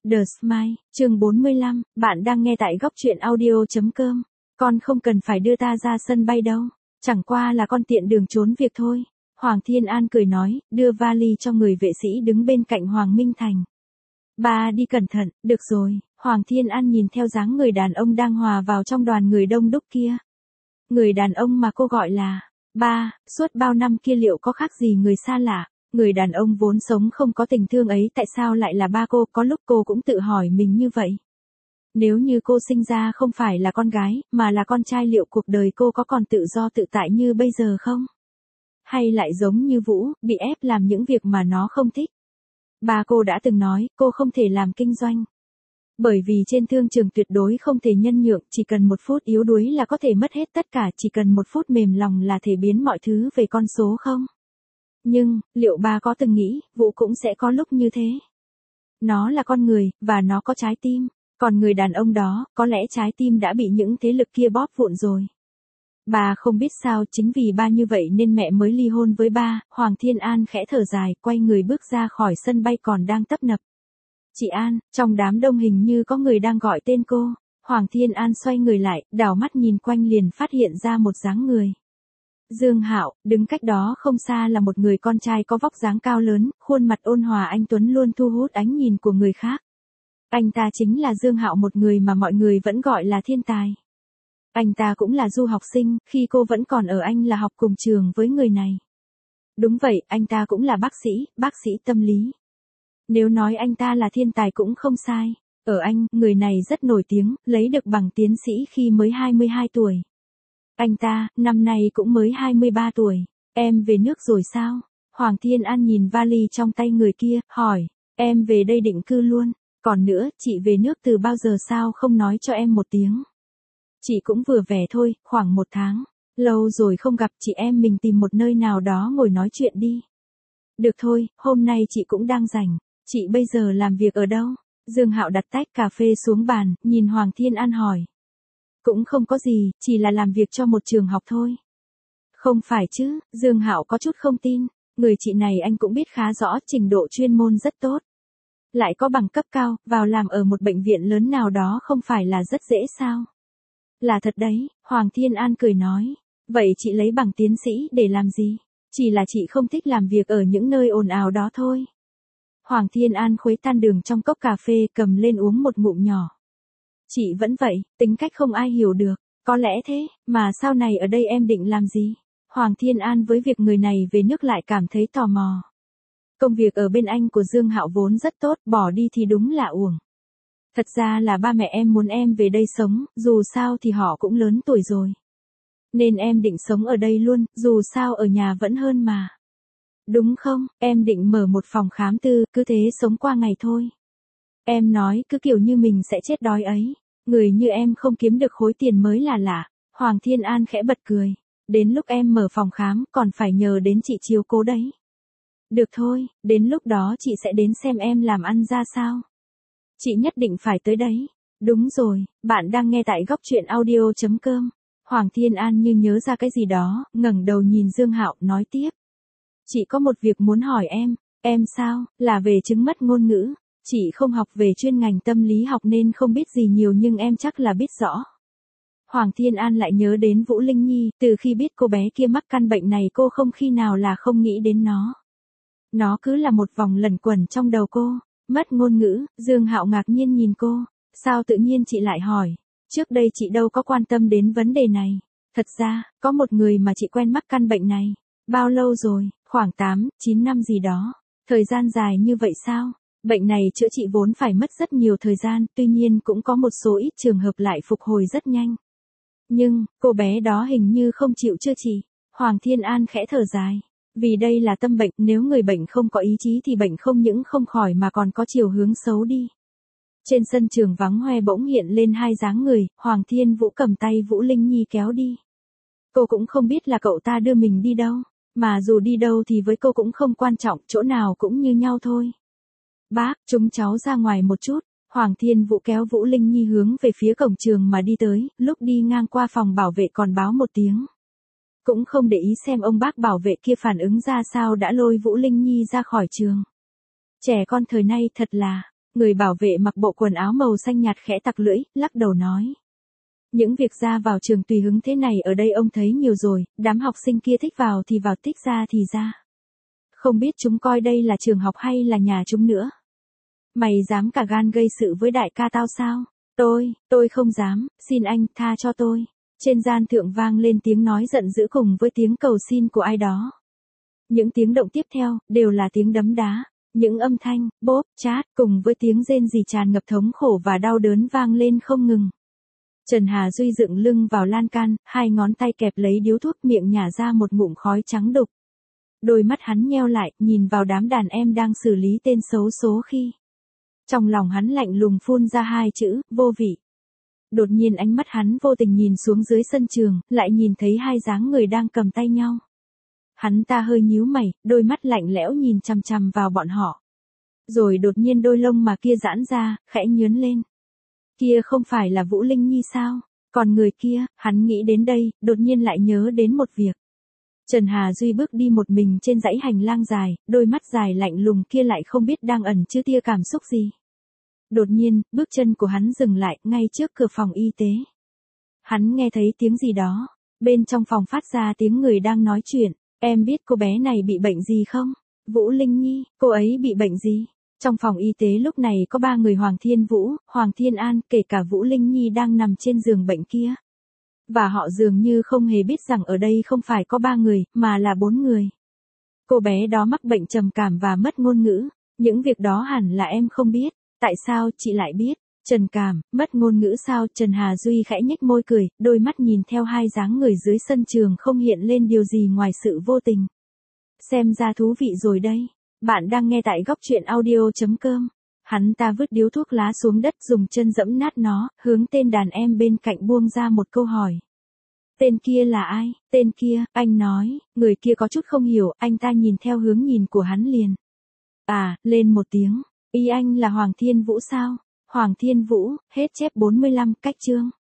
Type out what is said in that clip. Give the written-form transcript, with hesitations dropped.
The Smile, chương 45, bạn đang nghe tại góc truyện audio.com. Con không cần phải đưa ta ra sân bay đâu, chẳng qua là con tiện đường trốn việc thôi. Hoàng Thiên An cười nói, đưa vali cho người vệ sĩ đứng bên cạnh Hoàng Minh Thành. Ba đi cẩn thận, được rồi. Hoàng Thiên An nhìn theo dáng người đàn ông đang hòa vào trong đoàn người đông đúc kia. Người đàn ông mà cô gọi là ba, suốt bao năm kia liệu có khác gì người xa lạ. Người đàn ông vốn sống không có tình thương ấy tại sao lại là ba cô, có lúc cô cũng tự hỏi mình như vậy. Nếu như cô sinh ra không phải là con gái, mà là con trai liệu cuộc đời cô có còn tự do tự tại như bây giờ không? Hay lại giống như Vũ, bị ép làm những việc mà nó không thích? Ba cô đã từng nói, cô không thể làm kinh doanh. Bởi vì trên thương trường tuyệt đối không thể nhân nhượng, chỉ cần một phút yếu đuối là có thể mất hết tất cả, chỉ cần một phút mềm lòng là thể biến mọi thứ về con số không? Nhưng, liệu bà có từng nghĩ, Vũ cũng sẽ có lúc như thế? Nó là con người, và nó có trái tim. Còn người đàn ông đó, có lẽ trái tim đã bị những thế lực kia bóp vụn rồi. Bà không biết sao, chính vì ba như vậy nên mẹ mới ly hôn với ba. Hoàng Thiên An khẽ thở dài, quay người bước ra khỏi sân bay còn đang tấp nập. Chị An, trong đám đông hình như có người đang gọi tên cô. Hoàng Thiên An xoay người lại, đảo mắt nhìn quanh liền phát hiện ra một dáng người. Dương Hạo, đứng cách đó không xa là một người con trai có vóc dáng cao lớn, khuôn mặt ôn hòa anh tuấn luôn thu hút ánh nhìn của người khác. Anh ta chính là Dương Hạo, một người mà mọi người vẫn gọi là thiên tài. Anh ta cũng là du học sinh, khi cô vẫn còn ở Anh là học cùng trường với người này. Đúng vậy, anh ta cũng là bác sĩ tâm lý. Nếu nói anh ta là thiên tài cũng không sai. Ở Anh, người này rất nổi tiếng, lấy được bằng tiến sĩ khi mới 22 tuổi. Anh ta, năm nay cũng mới 23 tuổi. Em về nước rồi sao? Hoàng Thiên An nhìn vali trong tay người kia, hỏi. Em về đây định cư luôn. Còn nữa, chị về nước từ bao giờ sao không nói cho em một tiếng? Chị cũng vừa về thôi, khoảng 1 tháng. Lâu rồi không gặp, chị em mình tìm một nơi nào đó ngồi nói chuyện đi. Được thôi, hôm nay chị cũng đang rảnh. Chị bây giờ làm việc ở đâu? Dương Hạo đặt tách cà phê xuống bàn, nhìn Hoàng Thiên An hỏi. Cũng không có gì, chỉ là làm việc cho một trường học thôi. Không phải chứ, Dương Hạo có chút không tin. Người chị này anh cũng biết khá rõ, trình độ chuyên môn rất tốt. Lại có bằng cấp cao, vào làm ở một bệnh viện lớn nào đó không phải là rất dễ sao? Là thật đấy, Hoàng Thiên An cười nói. Vậy chị lấy bằng tiến sĩ để làm gì? Chỉ là chị không thích làm việc ở những nơi ồn ào đó thôi. Hoàng Thiên An khuấy tan đường trong cốc cà phê, cầm lên uống một ngụm nhỏ. Chị vẫn vậy, tính cách không ai hiểu được. Có lẽ thế, mà sau này ở đây em định làm gì? Hoàng Thiên An với việc người này về nước lại cảm thấy tò mò. Công việc ở bên Anh của Dương Hạo vốn rất tốt, bỏ đi thì đúng là uổng. Thật ra là ba mẹ em muốn em về đây sống, dù sao thì họ cũng lớn tuổi rồi. Nên em định sống ở đây luôn, dù sao ở nhà vẫn hơn mà. Đúng không, em định mở một phòng khám tư, cứ thế sống qua ngày thôi. Em nói cứ kiểu như mình sẽ chết đói ấy. Người như em không kiếm được khối tiền mới là lạ. Hoàng Thiên An khẽ bật cười. Đến lúc em mở phòng khám còn phải nhờ đến chị chiếu cố đấy. Được thôi, đến lúc đó chị sẽ đến xem em làm ăn ra sao. Chị nhất định phải tới đấy. Đúng rồi, bạn đang nghe tại góc truyện audio.com. Hoàng Thiên An như nhớ ra cái gì đó, ngẩng đầu nhìn Dương Hạo, nói tiếp. Chị có một việc muốn hỏi em sao, là về chứng mất ngôn ngữ. Chị không học về chuyên ngành tâm lý học nên không biết gì nhiều nhưng em chắc là biết rõ. Hoàng Thiên An lại nhớ đến Vũ Linh Nhi, từ khi biết cô bé kia mắc căn bệnh này cô không khi nào là không nghĩ đến nó. Nó cứ là một vòng lẩn quẩn trong đầu cô. Mất ngôn ngữ, Dương Hạo ngạc nhiên nhìn cô. Sao tự nhiên chị lại hỏi? Trước đây chị đâu có quan tâm đến vấn đề này. Thật ra, có một người mà chị quen mắc căn bệnh này. Bao lâu rồi? Khoảng 8, 9 năm gì đó. Thời gian dài như vậy sao? Bệnh này chữa trị vốn phải mất rất nhiều thời gian, tuy nhiên cũng có một số ít trường hợp lại phục hồi rất nhanh. Nhưng, cô bé đó hình như không chịu chữa trị. Hoàng Thiên An khẽ thở dài. Vì đây là tâm bệnh, nếu người bệnh không có ý chí thì bệnh không những không khỏi mà còn có chiều hướng xấu đi. Trên sân trường vắng hoe bỗng hiện lên hai dáng người, Hoàng Thiên Vũ cầm tay Vũ Linh Nhi kéo đi. Cô cũng không biết là cậu ta đưa mình đi đâu, mà dù đi đâu thì với cô cũng không quan trọng, chỗ nào cũng như nhau thôi. Bác, chúng cháu ra ngoài một chút. Hoàng Thiên Vũ kéo Vũ Linh Nhi hướng về phía cổng trường mà đi tới, lúc đi ngang qua phòng bảo vệ còn báo một tiếng. Cũng không để ý xem ông bác bảo vệ kia phản ứng ra sao đã lôi Vũ Linh Nhi ra khỏi trường. Trẻ con thời nay thật là, Người bảo vệ mặc bộ quần áo màu xanh nhạt khẽ tặc lưỡi, lắc đầu nói. Những việc ra vào trường tùy hứng thế này ở đây ông thấy nhiều rồi, đám học sinh kia thích vào thì vào, thích ra thì ra. Không biết chúng coi đây là trường học hay là nhà chúng nữa. Mày dám cả gan gây sự với đại ca tao sao? Tôi không dám, xin anh tha cho tôi. Trên gian thượng vang lên tiếng nói giận dữ cùng với tiếng cầu xin của ai đó. Những tiếng động tiếp theo, đều là tiếng đấm đá. Những âm thanh, bóp, chát, cùng với tiếng rên rỉ tràn ngập thống khổ và đau đớn vang lên không ngừng. Trần Hà Duy dựng lưng vào lan can, hai ngón tay kẹp lấy điếu thuốc, miệng nhả ra một ngụm khói trắng đục. Đôi mắt hắn nheo lại, nhìn vào đám đàn em đang xử lý tên xấu số khi. Trong lòng hắn lạnh lùng phun ra hai chữ, vô vị. Đột nhiên ánh mắt hắn vô tình nhìn xuống dưới sân trường, lại nhìn thấy hai dáng người đang cầm tay nhau. Hắn ta hơi nhíu mày, đôi mắt lạnh lẽo nhìn chằm chằm vào bọn họ. Rồi đột nhiên đôi lông mà kia giãn ra, khẽ nhướn lên. Kia không phải là Vũ Linh Nhi sao? Còn người kia, hắn nghĩ đến đây, đột nhiên lại nhớ đến một việc. Trần Hà Duy bước đi một mình trên dãy hành lang dài, đôi mắt dài lạnh lùng kia lại không biết đang ẩn chứa tia cảm xúc gì. Đột nhiên, bước chân của hắn dừng lại, ngay trước cửa phòng y tế. Hắn nghe thấy tiếng gì đó. Bên trong phòng phát ra tiếng người đang nói chuyện. Em biết cô bé này bị bệnh gì không? Vũ Linh Nhi, cô ấy bị bệnh gì? Trong phòng y tế lúc này có 3 người Hoàng Thiên Vũ, Hoàng Thiên An, kể cả Vũ Linh Nhi đang nằm trên giường bệnh kia. Và họ dường như không hề biết rằng ở đây không phải có 3 người, mà là 4 người. Cô bé đó mắc bệnh trầm cảm và mất ngôn ngữ. Những việc đó hẳn là em không biết. Tại sao chị lại biết? Trầm cảm, mất ngôn ngữ sao? Trần Hà Duy khẽ nhếch môi cười, đôi mắt nhìn theo hai dáng người dưới sân trường không hiện lên điều gì ngoài sự vô tình. Xem ra thú vị rồi đây. Bạn đang nghe tại góc truyện audio.com. Hắn ta vứt điếu thuốc lá xuống đất, dùng chân dẫm nát nó, hướng tên đàn em bên cạnh buông ra một câu hỏi. Tên kia là ai? Tên kia, anh nói. Người kia có chút không hiểu, anh ta nhìn theo hướng nhìn của hắn liền. À, lên một tiếng. Ý anh là Hoàng Thiên Vũ sao? Hoàng Thiên Vũ, hết chép 45, cách chương.